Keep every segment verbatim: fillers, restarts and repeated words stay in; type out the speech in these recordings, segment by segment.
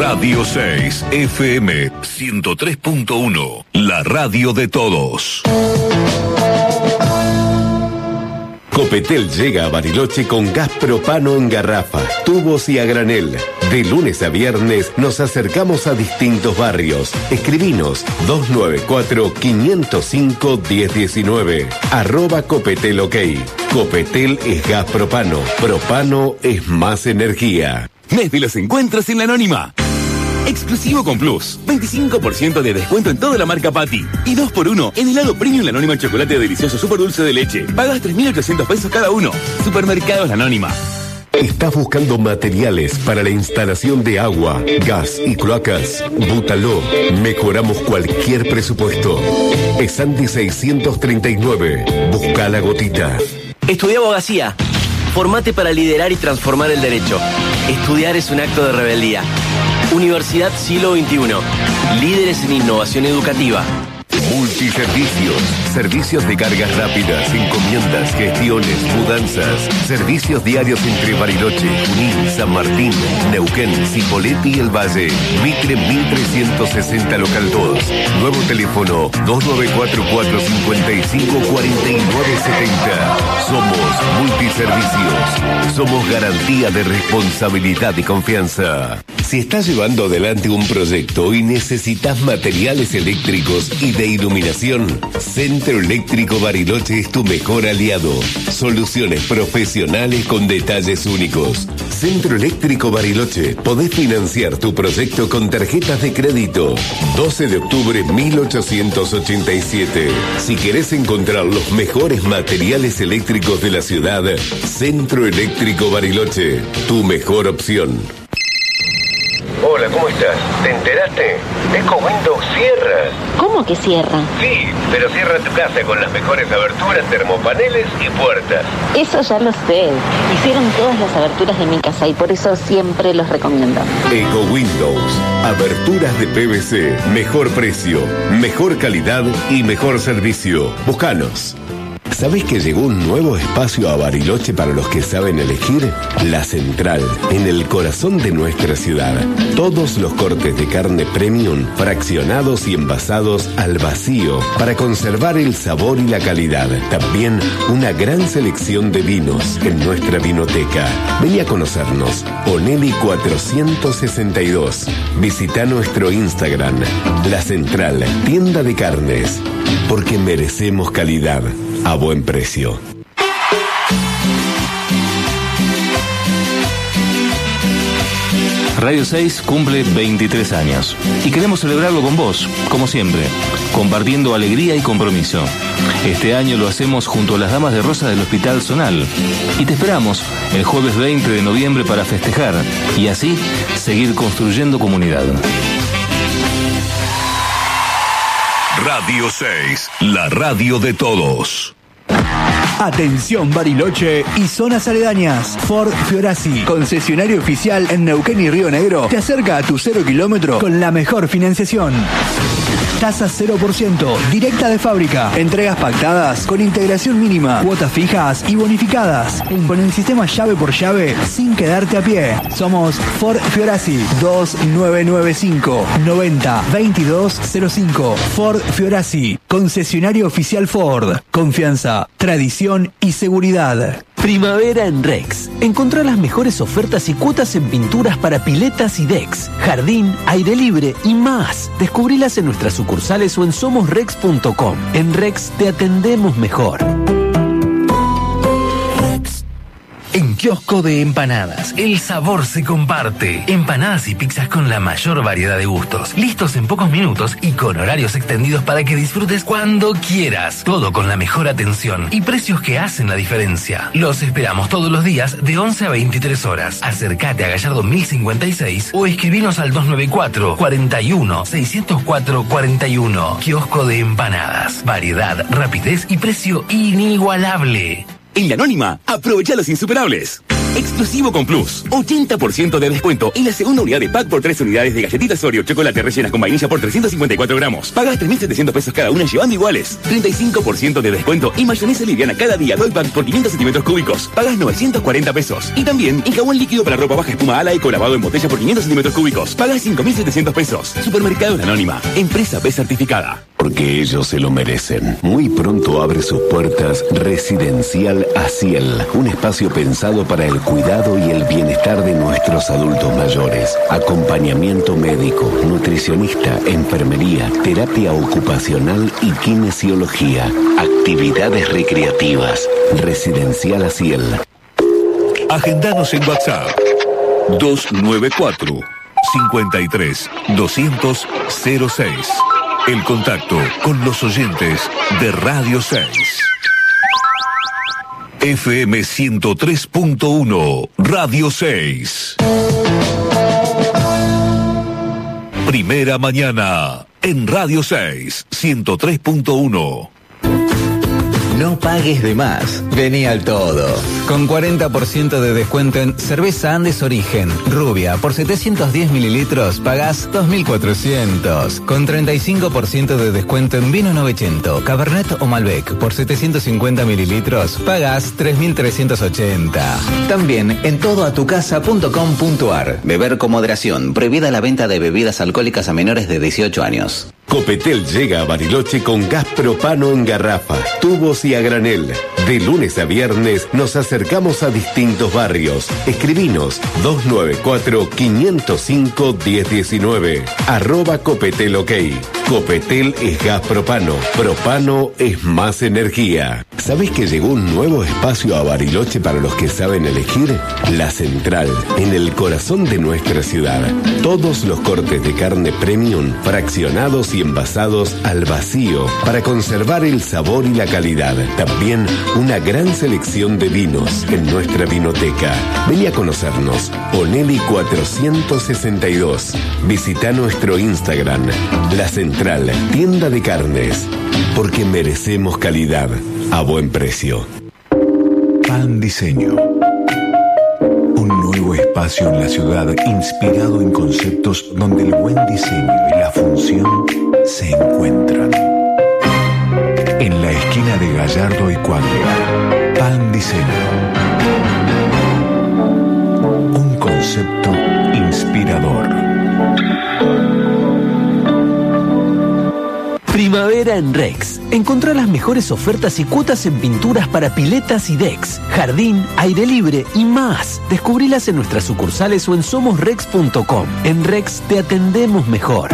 Radio seis, F M ciento tres punto uno, la radio de todos. Copetel llega a Bariloche con gas propano en garrafa, tubos y a granel. De lunes a viernes nos acercamos a distintos barrios. Escribinos dos nueve cuatro, cinco cero cinco, uno cero uno nueve. Arroba Copetel OK. Copetel es gas propano. Propano es más energía. Mes de los encuentros en La Anónima. Exclusivo con Plus. veinticinco por ciento de descuento en toda la marca Patty. Y dos por uno en helado premium La Anónima chocolate delicioso super dulce de leche. Pagas tres mil ochocientos pesos cada uno. Supermercados La Anónima. ¿Estás buscando materiales para la instalación de agua, gas y cloacas? Bútalo. Mejoramos cualquier presupuesto. Esandi seiscientos treinta y nueve. Busca la gotita. Estudié abogacía. Formate para liderar y transformar el derecho. Estudiar es un acto de rebeldía. Universidad Siglo veintiuno. Líderes en innovación educativa. Multiservicios. Servicios de cargas rápidas, encomiendas, gestiones, mudanzas. Servicios diarios entre Bariloche, Junín, San Martín, Neuquén, Cipolletti y El Valle. Mitre mil trescientos sesenta local dos. Nuevo teléfono dos nueve cuatro cuatro, cinco cinco, cuatro nueve siete cero. Somos Multiservicios. Somos garantía de responsabilidad y confianza. Si estás llevando adelante un proyecto y necesitas materiales eléctricos y de iluminación, Centro Eléctrico Bariloche es tu mejor aliado. Soluciones profesionales con detalles únicos. Centro Eléctrico Bariloche. Podés financiar tu proyecto con tarjetas de crédito. doce de octubre mil ochocientos ochenta y siete. Si querés encontrar los mejores materiales eléctricos de la ciudad, Centro Eléctrico Bariloche. Tu mejor opción. Hola, ¿cómo estás? ¿Te enteraste? EcoWindows cierra. ¿Cómo que cierra? Sí, pero cierra tu casa con las mejores aberturas, termopaneles y puertas. Eso ya lo sé. Hicieron todas las aberturas de mi casa y por eso siempre los recomiendo. EcoWindows. Aberturas de P V C. Mejor precio, mejor calidad y mejor servicio. Búscanos. ¿Sabés que llegó un nuevo espacio a Bariloche para los que saben elegir? La Central, en el corazón de nuestra ciudad. Todos los cortes de carne premium, fraccionados y envasados al vacío, para conservar el sabor y la calidad. También una gran selección de vinos en nuestra vinoteca. Vení a conocernos. Onelli cuatrocientos sesenta y dos. Visita nuestro Instagram. La Central, tienda de carnes. Porque merecemos calidad a buen precio. Radio seis cumple veintitrés años y queremos celebrarlo con vos, como siempre, compartiendo alegría y compromiso. Este año lo hacemos junto a las Damas de Rosa del Hospital Zonal y te esperamos el jueves veinte de noviembre para festejar y así seguir construyendo comunidad. Radio seis, la radio de todos. Atención Bariloche y zonas aledañas. Ford Fiorasi, concesionario oficial en Neuquén y Río Negro, te acerca a tu cero kilómetro con la mejor financiación. Tasa cero por ciento, directa de fábrica. Entregas pactadas con integración mínima, cuotas fijas y bonificadas. Con el sistema llave por llave sin quedarte a pie. Somos Ford Fiorasi. Dos nueve nueve cinco, noventa, veintidós cero cinco. Ford Fiorasi, concesionario oficial Ford. Confianza, tradición y seguridad. Primavera en Rex. Encontrá las mejores ofertas y cuotas en pinturas para piletas y decks, jardín, aire libre y más. Descubrilas en nuestras sucursales o en somos rex punto com. En Rex te atendemos mejor. En Kiosco de Empanadas, el sabor se comparte. Empanadas y pizzas con la mayor variedad de gustos. Listos en pocos minutos y con horarios extendidos para que disfrutes cuando quieras. Todo con la mejor atención y precios que hacen la diferencia. Los esperamos todos los días de once a veintitrés horas. Acércate a Gallardo mil cincuenta y seis o escribinos al dos nueve cuatro, cuarenta y uno, seiscientos cuatro, cuarenta y uno. Kiosco de Empanadas. Variedad, rapidez y precio inigualable. En La Anónima, aprovecha los insuperables. Exclusivo con Plus. ochenta por ciento de descuento y la segunda unidad de pack por tres unidades de galletitas Oreo chocolate rellenas con vainilla por trescientos cincuenta y cuatro gramos. Pagas tres mil setecientos pesos cada una llevando iguales. treinta y cinco por ciento de descuento y mayonesa liviana cada día doy pack por quinientos centímetros cúbicos. Pagas novecientos cuarenta pesos. Y también en jabón líquido para ropa baja espuma ala eco lavado en botella por quinientos centímetros cúbicos. Pagas cinco mil setecientos pesos. Supermercados La Anónima. Empresa B certificada. Porque ellos se lo merecen. Muy pronto abre sus puertas Residencial Asiel, un espacio pensado para el cuidado y el bienestar de nuestros adultos mayores. Acompañamiento médico, nutricionista, enfermería, terapia ocupacional y kinesiología. Actividades recreativas. Residencial Asiel. Agendanos en WhatsApp dos nueve cuatro, cincuenta y tres, doscientos, cero seis. El contacto con los oyentes de Radio seis. F M ciento tres punto uno, Radio seis. Primera mañana en Radio seis, ciento tres punto uno. No pagues de más. Vení al todo. Con cuarenta por ciento de descuento en cerveza Andes Origen, rubia, por setecientos diez mililitros, pagás dos mil cuatrocientos. Con treinta y cinco por ciento de descuento en vino novecientos, Cabernet o Malbec, por setecientos cincuenta mililitros, pagás tres mil trescientos ochenta. También en todo a tu casa punto com punto ar. Beber con moderación. Prohibida la venta de bebidas alcohólicas a menores de dieciocho años. Copetel llega a Bariloche con gas propano en garrafa, tubos y a granel. De lunes a viernes nos acercamos a distintos barrios. Escribinos dos nueve cuatro, cinco cero cinco, uno cero uno nueve. Arroba Copetel OK. Copetel es gas propano. Propano es más energía. ¿Sabés que llegó un nuevo espacio a Bariloche para los que saben elegir? La Central, en el corazón de nuestra ciudad. Todos los cortes de carne premium, fraccionados y envasados al vacío para conservar el sabor y la calidad. También una gran selección de vinos en nuestra vinoteca. Vení a conocernos. Oneli cuatrocientos sesenta y dos. Visita nuestro Instagram. La Central, tienda de carnes. Porque merecemos calidad a buen precio. Pan Diseño. Un nuevo espacio en la ciudad inspirado en conceptos donde el buen diseño y la función se encuentran. En la esquina de Gallardo y Cuadra, Pan Diseño. Un concepto inspirador. Primavera en Rex. Encontrá las mejores ofertas y cuotas en pinturas para piletas y decks, jardín, aire libre y más. Descubrilas en nuestras sucursales o en somos rex punto com. En Rex te atendemos mejor.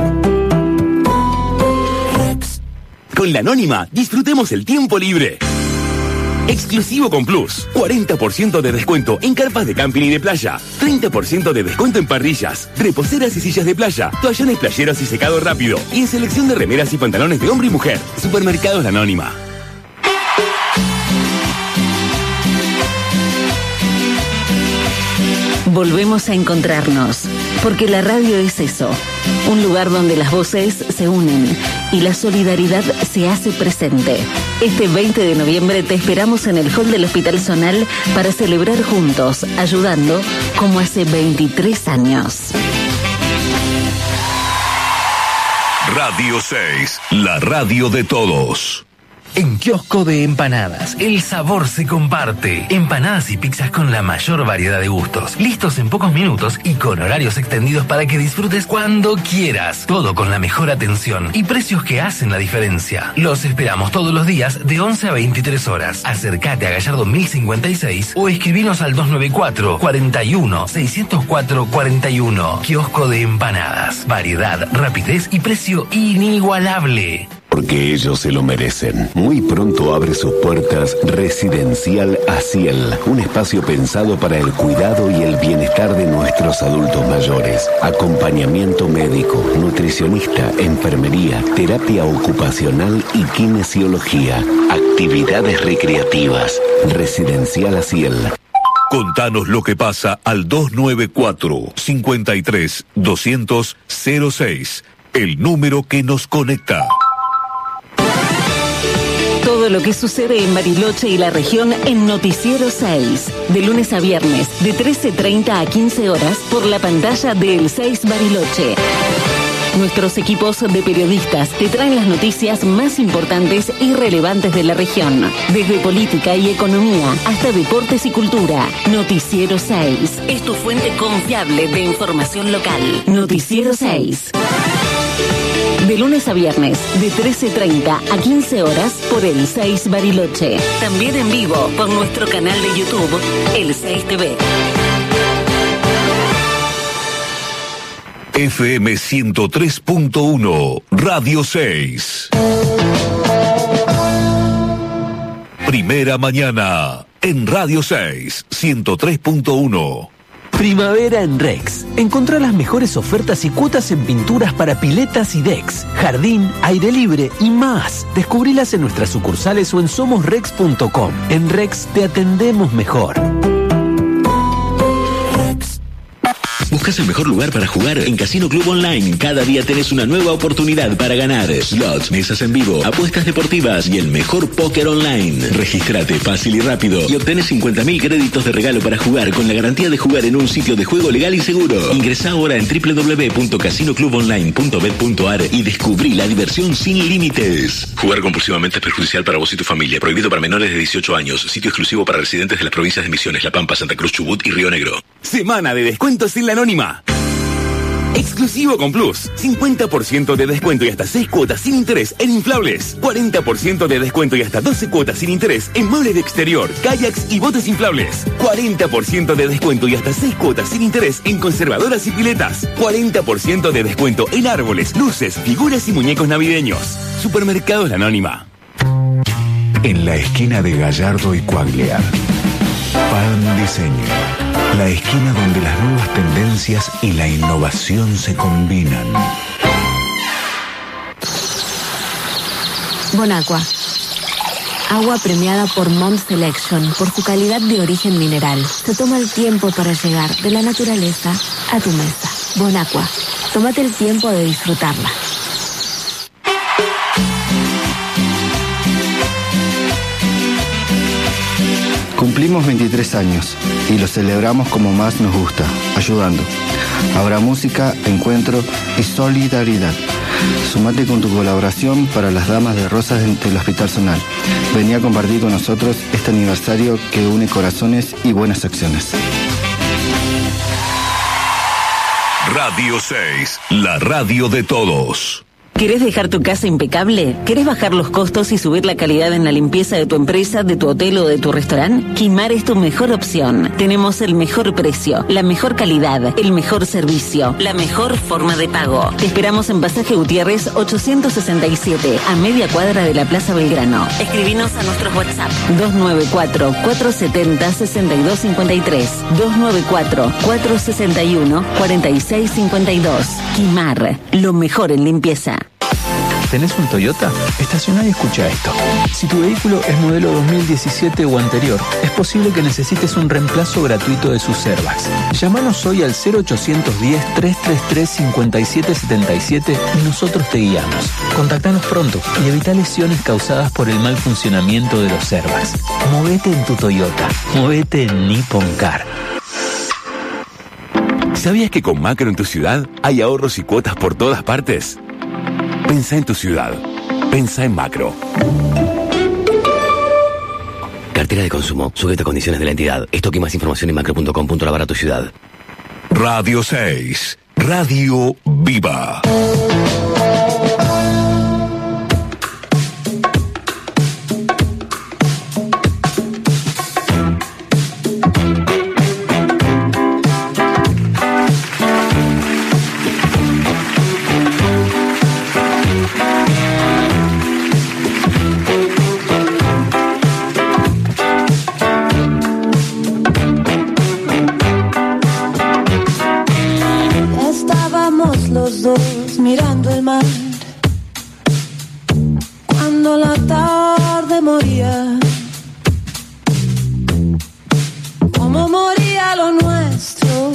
Rex. Con La Anónima, disfrutemos el tiempo libre. Exclusivo con Plus. cuarenta por ciento de descuento en carpas de camping y de playa. treinta por ciento de descuento en parrillas, reposeras y sillas de playa, toallones playeros y secado rápido. Y en selección de remeras y pantalones de hombre y mujer. Supermercados La Anónima. Volvemos a encontrarnos, porque la radio es eso, un lugar donde las voces se unen y la solidaridad se hace presente. Este veinte de noviembre te esperamos en el hall del Hospital Zonal para celebrar juntos, ayudando como hace veintitrés años. Radio seis, la radio de todos. En Kiosco de Empanadas, el sabor se comparte. Empanadas y pizzas con la mayor variedad de gustos. Listos en pocos minutos y con horarios extendidos para que disfrutes cuando quieras. Todo con la mejor atención y precios que hacen la diferencia. Los esperamos todos los días de once a veintitrés horas. Acércate a Gallardo mil cincuenta y seis o escribinos al dos nueve cuatro, cuarenta y uno, seiscientos cuatro, cuarenta y uno. Kiosco de Empanadas. Variedad, rapidez y precio inigualable. Porque ellos se lo merecen. Muy pronto abre sus puertas Residencial Asiel, un espacio pensado para el cuidado y el bienestar de nuestros adultos mayores. Acompañamiento médico, nutricionista, enfermería, terapia ocupacional y kinesiología. Actividades recreativas. Residencial Asiel. Contanos lo que pasa al dos nueve cuatro, cincuenta y tres, doscientos, cero seis, el número que nos conecta. Todo todo lo que sucede en Bariloche y la región en Noticiero seis. De lunes a viernes, de trece treinta a quince horas, por la pantalla de El seis Bariloche. Nuestros equipos de periodistas te traen las noticias más importantes y relevantes de la región. Desde política y economía hasta deportes y cultura. Noticiero seis es tu fuente confiable de información local. Noticiero seis. De lunes a viernes, de trece treinta a quince horas, por El seis Bariloche. También en vivo por nuestro canal de YouTube, El seis T V. F M ciento tres punto uno, Radio seis. Primera mañana, en Radio seis, ciento tres punto uno. Primavera en Rex. Encontrá las mejores ofertas y cuotas en pinturas para piletas y decks, jardín, aire libre y más. Descubrilas en nuestras sucursales o en somos rex punto com. En Rex te atendemos mejor. ¿Buscas el mejor lugar para jugar? En Casino Club Online, cada día tenés una nueva oportunidad para ganar. Slots, mesas en vivo, apuestas deportivas y el mejor póker online. Regístrate fácil y rápido y obtenés cincuenta mil créditos de regalo para jugar con la garantía de jugar en un sitio de juego legal y seguro. Ingresá ahora en doble u doble u doble u punto casino club online punto bet punto a r y descubrí la diversión sin límites. Jugar compulsivamente es perjudicial para vos y tu familia. Prohibido para menores de dieciocho años. Sitio exclusivo para residentes de las provincias de Misiones, La Pampa, Santa Cruz, Chubut y Río Negro. Semana de descuentos en la Anónima. Exclusivo con Plus. cincuenta por ciento de descuento y hasta seis cuotas sin interés en inflables. cuarenta por ciento de descuento y hasta doce cuotas sin interés en muebles de exterior, kayaks y botes inflables. cuarenta por ciento de descuento y hasta seis cuotas sin interés en conservadoras y piletas. cuarenta por ciento de descuento en árboles, luces, figuras y muñecos navideños. Supermercados La Anónima. En la esquina de Gallardo y Coagliar. Pan Diseño. La esquina donde las nuevas tendencias y la innovación se combinan. Bonaqua. Agua premiada por Mont Selection por su calidad de origen mineral. Se toma el tiempo para llegar de la naturaleza a tu mesa. Bonaqua. Tómate el tiempo de disfrutarla. Cumplimos veintitrés años y lo celebramos como más nos gusta, ayudando. Habrá música, encuentro y solidaridad. Sumate con tu colaboración para las Damas de Rosas del Hospital Zonal. Vení a compartir con nosotros este aniversario que une corazones y buenas acciones. Radio seis, la radio de todos. ¿Querés dejar tu casa impecable? ¿Querés bajar los costos y subir la calidad en la limpieza de tu empresa, de tu hotel o de tu restaurante? Quimar es tu mejor opción. Tenemos el mejor precio, la mejor calidad, el mejor servicio, la mejor forma de pago. Te esperamos en Pasaje Gutiérrez ochocientos sesenta y siete, a media cuadra de la Plaza Belgrano. Escribinos a nuestros WhatsApp dos nueve cuatro, cuatro siete cero, seis dos cinco tres, dos nueve cuatro, cuatro seis uno, cuatro seis cinco dos. Quimar, lo mejor en limpieza. ¿Tenés un Toyota? Estacioná y escucha esto. Si tu vehículo es modelo dos mil diecisiete o anterior, es posible que necesites un reemplazo gratuito de sus airbags. Llámanos hoy al cero ochocientos diez, trescientos treinta y tres, cincuenta y siete setenta y siete y nosotros te guiamos. Contactanos pronto y evita lesiones causadas por el mal funcionamiento de los airbags. Movete en tu Toyota. Movete en Nippon Car. ¿Sabías que con Macro en tu ciudad hay ahorros y cuotas por todas partes? Pensá en tu ciudad. Pensá en Macro. Cartera de consumo, sujeta a condiciones de la entidad. Esto y más información en macro punto com punto a r para tu ciudad. Radio seis, Radio Viva. Mirando el mar, cuando la tarde moría, como moría lo nuestro,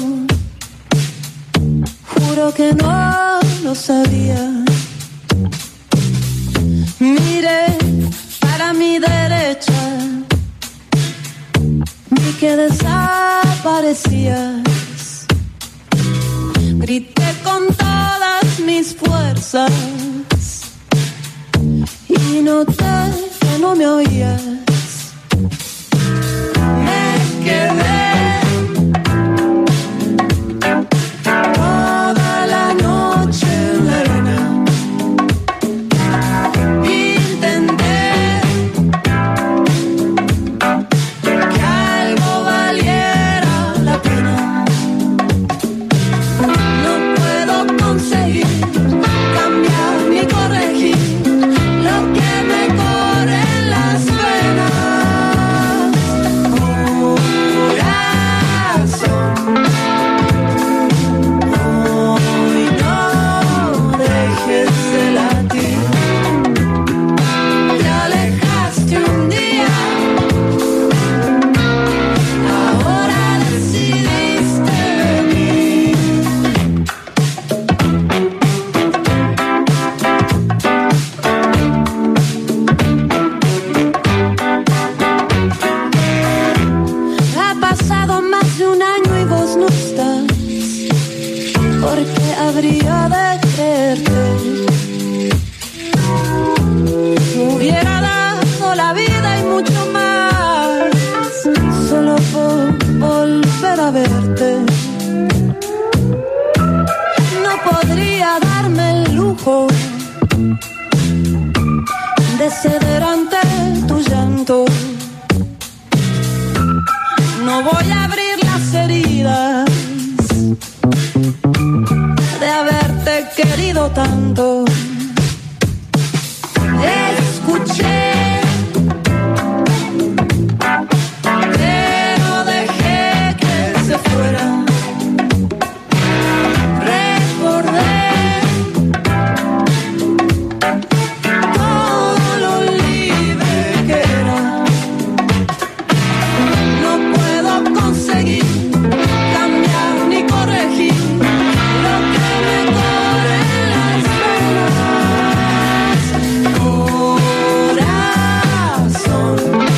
juro que no lo sabía. Mire, para mí de que desaparecías. Grité con todas mis fuerzas y noté que no me oías. Me quedé toda la noche en la arena. Intenté que algo valiera la pena. No puedo conseguir cambiar ni corregir lo que me corre en las venas. Corazón, hoy no dejes de latir. Te alejaste un día, ahora decidiste venir. Ha pasado más de un año y vos no estás. ¿Por qué habría de creerte? Hubiera dado la vida y mucho más solo por volver a verte. No podría darme el lujo de ceder ante tu llanto. No voy a abrir las heridas de haberte querido tanto. Escuché, pero dejé que se fuera. Recordé todo lo libre que era. No puedo conseguir cambiar ni corregir lo que me corre en las venas. Corazón,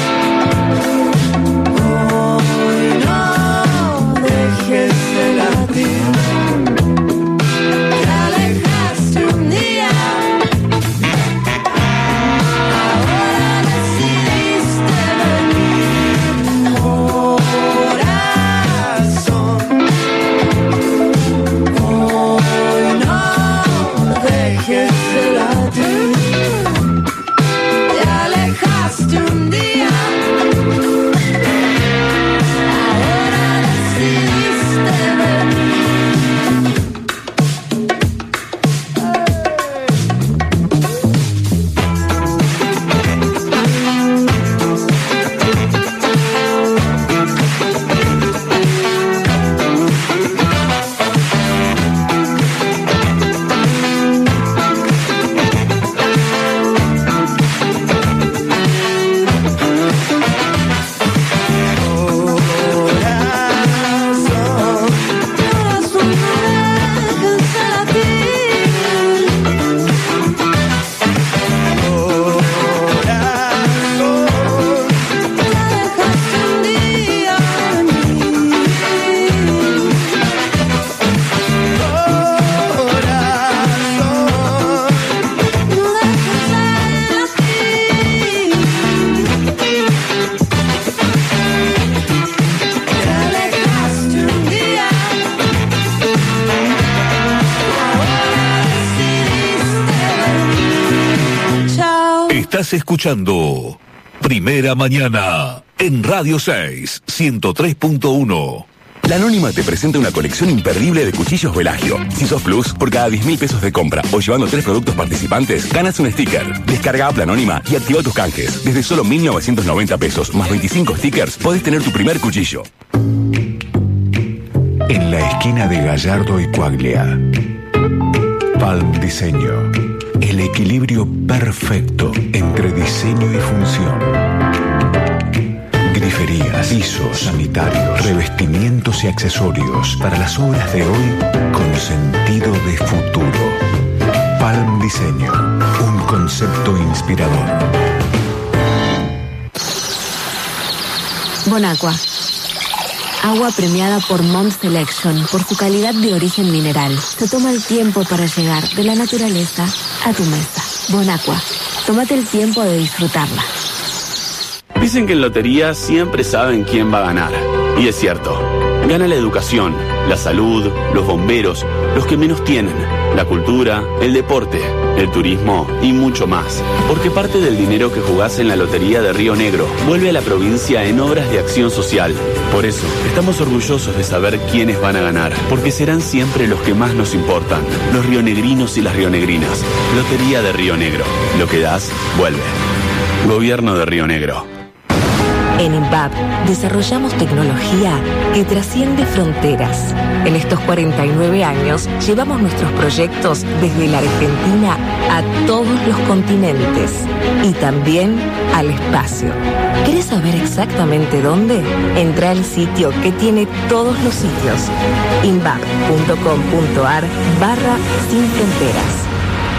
hoy no dejes de latir. Te alejaste un día, ahora decidiste venir. Corazón, hoy no dejes de latir. Te alejaste un día, ahora decidiste venir. Corazón, no dejes de latir. Te alejaste un día de mí. No dejes de latir. Te alejaste un día, ahora decidiste venir. Chao. Estás escuchando Primera Mañana en Radio seis, ciento tres punto uno. La Anónima te presenta una colección imperdible de cuchillos Velagio. Si sos Plus, por cada diez mil pesos de compra o llevando tres productos participantes, ganas un sticker. Descarga App La Anónima y activa tus canjes. Desde solo mil novecientos noventa pesos más veinticinco stickers, podés tener tu primer cuchillo. En la esquina de Gallardo y Coaglia. Palm Diseño. El equilibrio perfecto entre diseño y función. Griferías, pisos, sanitarios, revestimientos y accesorios para las obras de hoy con sentido de futuro. Palm Diseño, un concepto inspirador. Bonacqua. Agua premiada por Mont Selection por su calidad de origen mineral. Se toma el tiempo para llegar de la naturaleza a tu mesa. Bonaqua. Tómate el tiempo de disfrutarla. Dicen que en lotería siempre saben quién va a ganar. Y es cierto. Gana la educación, la salud, los bomberos, los que menos tienen, la cultura, el deporte, el turismo y mucho más. Porque parte del dinero que jugás en la Lotería de Río Negro vuelve a la provincia en obras de acción social. Por eso, estamos orgullosos de saber quiénes van a ganar, porque serán siempre los que más nos importan, los rionegrinos y las rionegrinas. Lotería de Río Negro. Lo que das, vuelve. Gobierno de Río Negro. En INVAP desarrollamos tecnología que trasciende fronteras. En estos cuarenta y nueve años llevamos nuestros proyectos desde la Argentina a todos los continentes y también al espacio. ¿Querés saber exactamente dónde? Entra al sitio que tiene todos los sitios. invap punto com punto ar barra sin fronteras.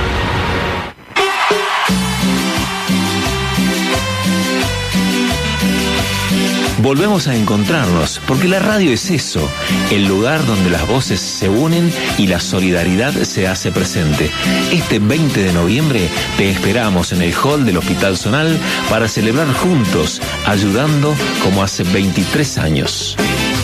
Volvemos a encontrarnos, porque la radio es eso, el lugar donde las voces se unen y la solidaridad se hace presente. Este veinte de noviembre te esperamos en el hall del Hospital Zonal para celebrar juntos, ayudando como hace veintitrés años.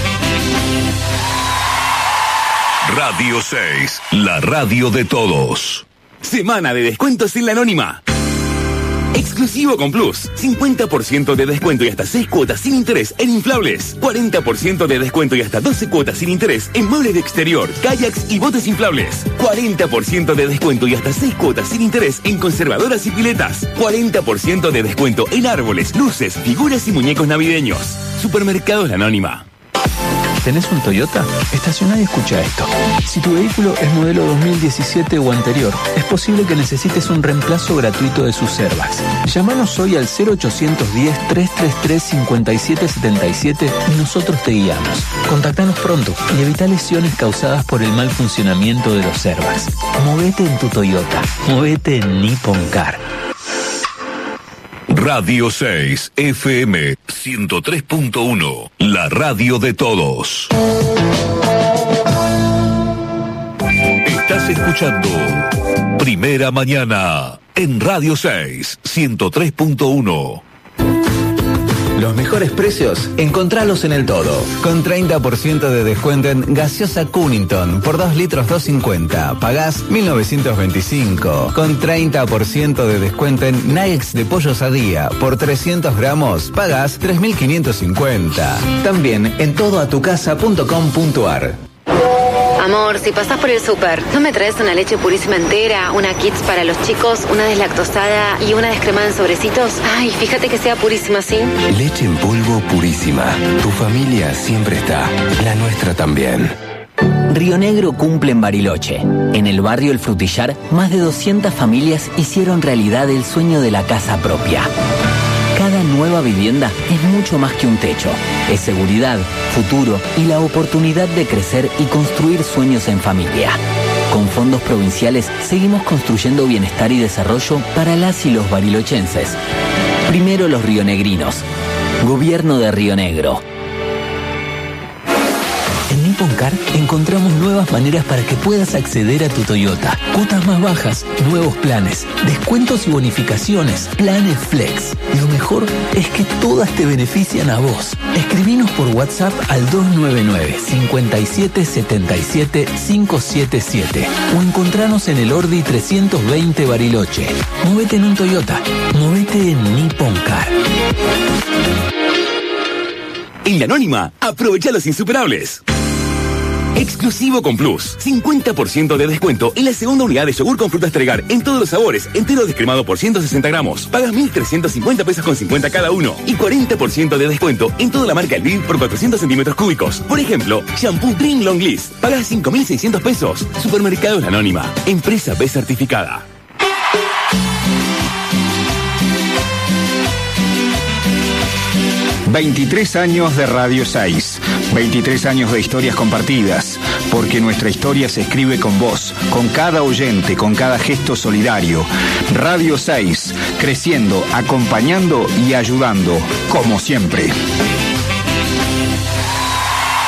Radio seis, la radio de todos. Semana de descuentos en La Anónima. Exclusivo con Plus. cincuenta por ciento de descuento y hasta seis cuotas sin interés en inflables. cuarenta por ciento de descuento y hasta doce cuotas sin interés en muebles de exterior, kayaks y botes inflables. cuarenta por ciento de descuento y hasta seis cuotas sin interés en conservadoras y piletas. cuarenta por ciento de descuento en árboles, luces, figuras y muñecos navideños. Supermercados La Anónima. ¿Tenés un Toyota? Estacioná y escucha esto. Si tu vehículo es modelo dos mil diecisiete o anterior, es posible que necesites un reemplazo gratuito de sus airbags. Llámanos hoy al cero ochocientos diez, trescientos treinta y tres, cincuenta y siete setenta y siete y nosotros te guiamos. Contactanos pronto y evita lesiones causadas por el mal funcionamiento de los airbags. Movete en tu Toyota. Movete en Nippon Car. Radio seis, F M ciento tres punto uno, la radio de todos. Estás escuchando Primera Mañana en Radio seis, ciento tres punto uno. Los mejores precios, encontralos en El Todo. Con treinta por ciento de descuento en gaseosa Cunnington por dos litros dos cincuenta. Pagás mil novecientos veinticinco. Con treinta por ciento de descuento en nuggets de pollo Sadía por trescientos gramos. Pagás tres mil quinientos cincuenta. También en todo a tu casa punto com punto ar. Amor, si pasás por el súper, ¿no me traes una leche purísima entera, una Kids para los chicos, una deslactosada y una descremada en sobrecitos? Ay, fíjate que sea purísima, ¿sí? Leche en polvo purísima. Tu familia siempre está. La nuestra también. Río Negro cumple en Bariloche. En el barrio El Frutillar, más de doscientas familias hicieron realidad el sueño de la casa propia. Cada nueva vivienda es mucho más que un techo. Es seguridad, futuro y la oportunidad de crecer y construir sueños en familia. Con fondos provinciales seguimos construyendo bienestar y desarrollo para las y los barilochenses. Primero los rionegrinos. Gobierno de Río Negro. En Nippon Car encontramos nuevas maneras para que puedas acceder a tu Toyota. Cuotas más bajas, nuevos planes, descuentos y bonificaciones, planes flex. Lo mejor es que todas te benefician a vos. Escribinos por WhatsApp al dos nueve nueve, cinco siete, siete siete, cinco siete siete o encontranos en el Ordi trescientos veinte Bariloche. Movete en un Toyota. Movete en Nippon Car. En La Anónima, aprovecha los insuperables. Exclusivo con Plus. cincuenta por ciento de descuento en la segunda unidad de yogur con frutas Tregar en todos los sabores, entero descremado por ciento sesenta gramos. Pagas mil trescientos cincuenta pesos con cincuenta cada uno. Y cuarenta por ciento de descuento en toda la marca Elviv por cuatrocientos centímetros cúbicos. Por ejemplo, shampoo Dream Long List. Pagas cinco mil seiscientos pesos. Supermercados La Anónima. Empresa B certificada. veintitrés años de Radio seis, veintitrés años de historias compartidas, porque nuestra historia se escribe con vos, con cada oyente, con cada gesto solidario. Radio seis, creciendo, acompañando y ayudando, como siempre.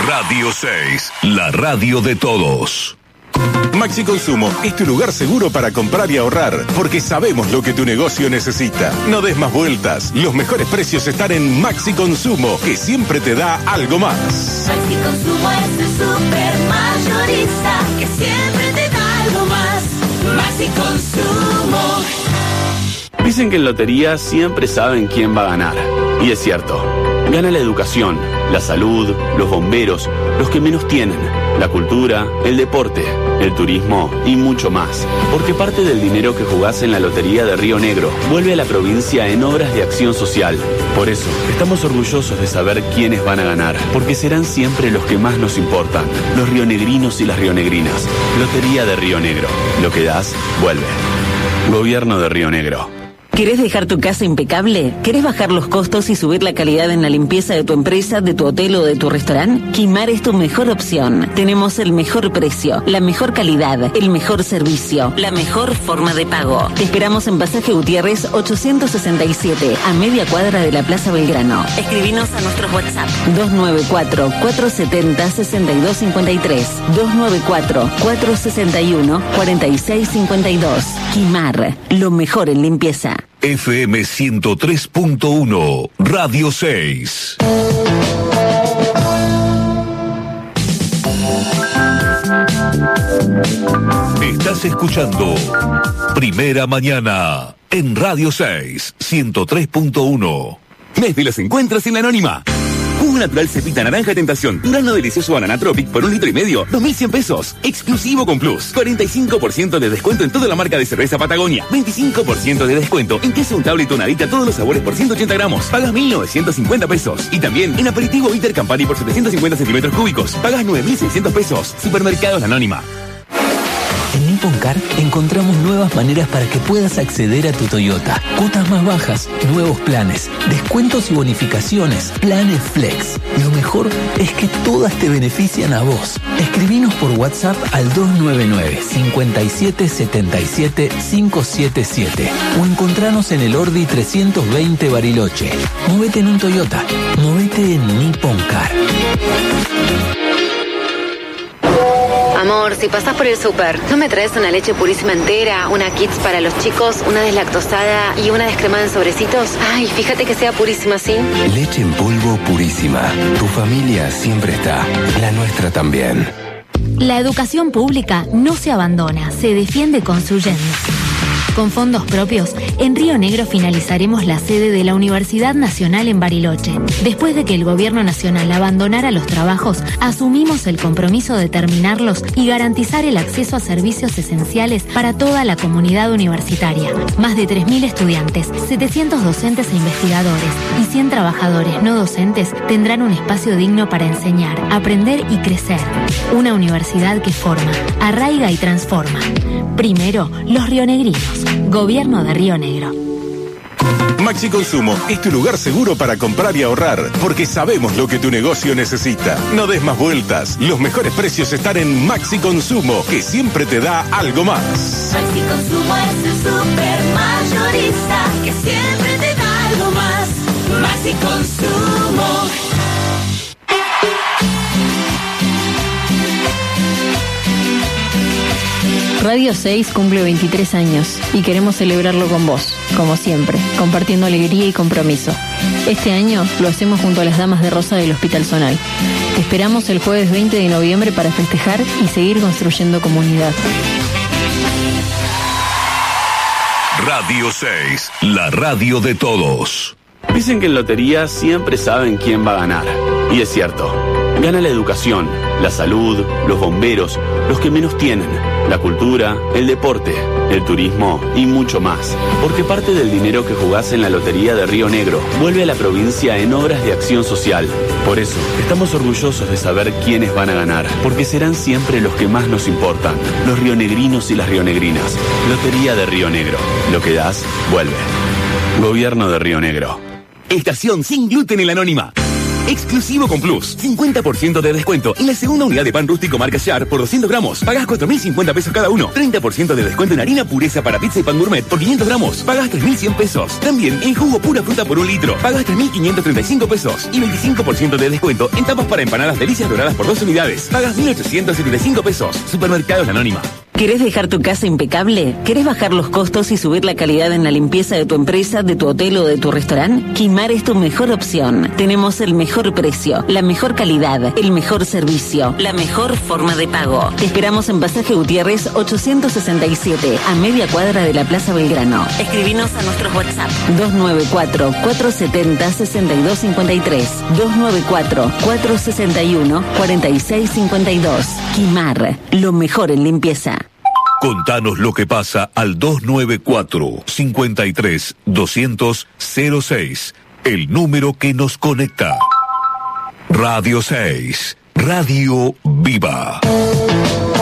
Radio seis, la radio de todos. Maxi Consumo es tu lugar seguro para comprar y ahorrar, porque sabemos lo que tu negocio necesita. No des más vueltas, los mejores precios están en Maxi Consumo, que siempre te da algo más. Maxi Consumo es el super mayorista que siempre te da algo más. Maxi Consumo. Dicen que en lotería siempre saben quién va a ganar. Y es cierto. Gana la educación, la salud, los bomberos, los que menos tienen, la cultura, el deporte, el turismo y mucho más. Porque parte del dinero que jugás en la Lotería de Río Negro vuelve a la provincia en obras de acción social. Por eso, estamos orgullosos de saber quiénes van a ganar, porque serán siempre los que más nos importan, los rionegrinos y las rionegrinas. Lotería de Río Negro. Lo que das, vuelve. Gobierno de Río Negro. ¿Querés dejar tu casa impecable? ¿Querés bajar los costos y subir la calidad en la limpieza de tu empresa, de tu hotel o de tu restaurante? Quimar es tu mejor opción. Tenemos el mejor precio, la mejor calidad, el mejor servicio, la mejor forma de pago. Te esperamos en Pasaje Gutiérrez ochocientos sesenta y siete, a media cuadra de la Plaza Belgrano. Escribinos a nuestros WhatsApp dos nueve cuatro, cuatro siete cero, seis dos cinco tres, dos nueve cuatro, cuatro seis uno, cuatro seis cinco dos. Quimar, lo mejor en limpieza. F M ciento tres punto uno, Radio seis. Estás escuchando Primera Mañana en Radio seis, ciento tres punto uno. Mes de los encuentros en la Anónima. Jugo natural cepita naranja tentación, durazno delicioso banana tropic por un litro y medio, dos mil cien pesos. Exclusivo con Plus. cuarenta y cinco por ciento de descuento en toda la marca de cerveza Patagonia. veinticinco por ciento de descuento en queso untable y tonadita todos los sabores por ciento ochenta gramos. Pagas mil novecientos cincuenta pesos. Y también en aperitivo Bitter Campari por setecientos cincuenta centímetros cúbicos. Pagas nueve mil seiscientos pesos. Supermercados La Anónima. En Nippon Car encontramos nuevas maneras para que puedas acceder a tu Toyota. Cuotas más bajas, nuevos planes, descuentos y bonificaciones, planes flex. Lo mejor es que todas te benefician a vos. Escribinos por WhatsApp al dos nueve nueve, cinco siete siete siete, cinco siete siete o encontranos en el Ordi trescientos veinte Bariloche. Movete en un Toyota, movete en Nippon Car. Amor, si pasás por el súper, ¿no me traes una leche purísima entera, una Kids para los chicos, una deslactosada y una descremada en sobrecitos? Ay, fíjate que sea purísima, ¿sí? Leche en polvo purísima. Tu familia siempre está. La nuestra también. La educación pública no se abandona, se defiende construyendo. Con fondos propios, en Río Negro finalizaremos la sede de la Universidad Nacional en Bariloche. Después de que el Gobierno Nacional abandonara los trabajos, asumimos el compromiso de terminarlos y garantizar el acceso a servicios esenciales para toda la comunidad universitaria. Más de tres mil estudiantes, setecientos docentes e investigadores y cien trabajadores no docentes tendrán un espacio digno para enseñar, aprender y crecer. Una universidad que forma, arraiga y transforma. Primero, los rionegrinos. Gobierno de Río Negro. Maxi Consumo es tu lugar seguro para comprar y ahorrar, porque sabemos lo que tu negocio necesita. No des más vueltas, los mejores precios están en Maxi Consumo, que siempre te da algo más. Maxi Consumo es el super mayorista que siempre te da algo más. Maxi Consumo. Radio seis cumple veintitrés años y queremos celebrarlo con vos, como siempre, compartiendo alegría y compromiso. Este año lo hacemos junto a las Damas de Rosa del Hospital Zonal. Te esperamos el jueves veinte de noviembre para festejar y seguir construyendo comunidad. Radio seis, la radio de todos. Dicen que en lotería siempre saben quién va a ganar. Y es cierto. Gana la educación, la salud, los bomberos, los que menos tienen, la cultura, el deporte, el turismo y mucho más. Porque parte del dinero que jugás en la Lotería de Río Negro vuelve a la provincia en obras de acción social. Por eso, estamos orgullosos de saber quiénes van a ganar, porque serán siempre los que más nos importan, los rionegrinos y las rionegrinas. Lotería de Río Negro. Lo que das, vuelve. Gobierno de Río Negro. Estación sin gluten en la Anónima. Exclusivo con Plus. cincuenta por ciento de descuento en la segunda unidad de pan rústico marca Char por doscientos gramos. Pagás cuatro mil cincuenta pesos cada uno. treinta por ciento de descuento en harina pureza para pizza y pan gourmet por quinientos gramos. Pagás tres mil cien pesos. También en jugo pura fruta por un litro. Pagás tres mil quinientos treinta y cinco pesos. Y veinticinco por ciento de descuento en tapas para empanadas delicias doradas por dos unidades. Pagás mil ochocientos setenta y cinco pesos. Supermercados La Anónima. ¿Querés dejar tu casa impecable? ¿Querés bajar los costos y subir la calidad en la limpieza de tu empresa, de tu hotel o de tu restaurante? Quimar es tu mejor opción. Tenemos el mejor precio, la mejor calidad, el mejor servicio, la mejor forma de pago. Te esperamos en Pasaje Gutiérrez ochocientos sesenta y siete, a media cuadra de la Plaza Belgrano. Escribinos a nuestros WhatsApp dos nueve cuatro, cuatro siete cero, seis dos cinco tres, dos nueve cuatro, cuatro seis uno, cuatro seis cinco dos. Quimar, lo mejor en limpieza. Contanos lo que pasa al dos nueve cuatro, cinco tres, dos cero cero, cero seis, el número que nos conecta. Radio seis, Radio Viva.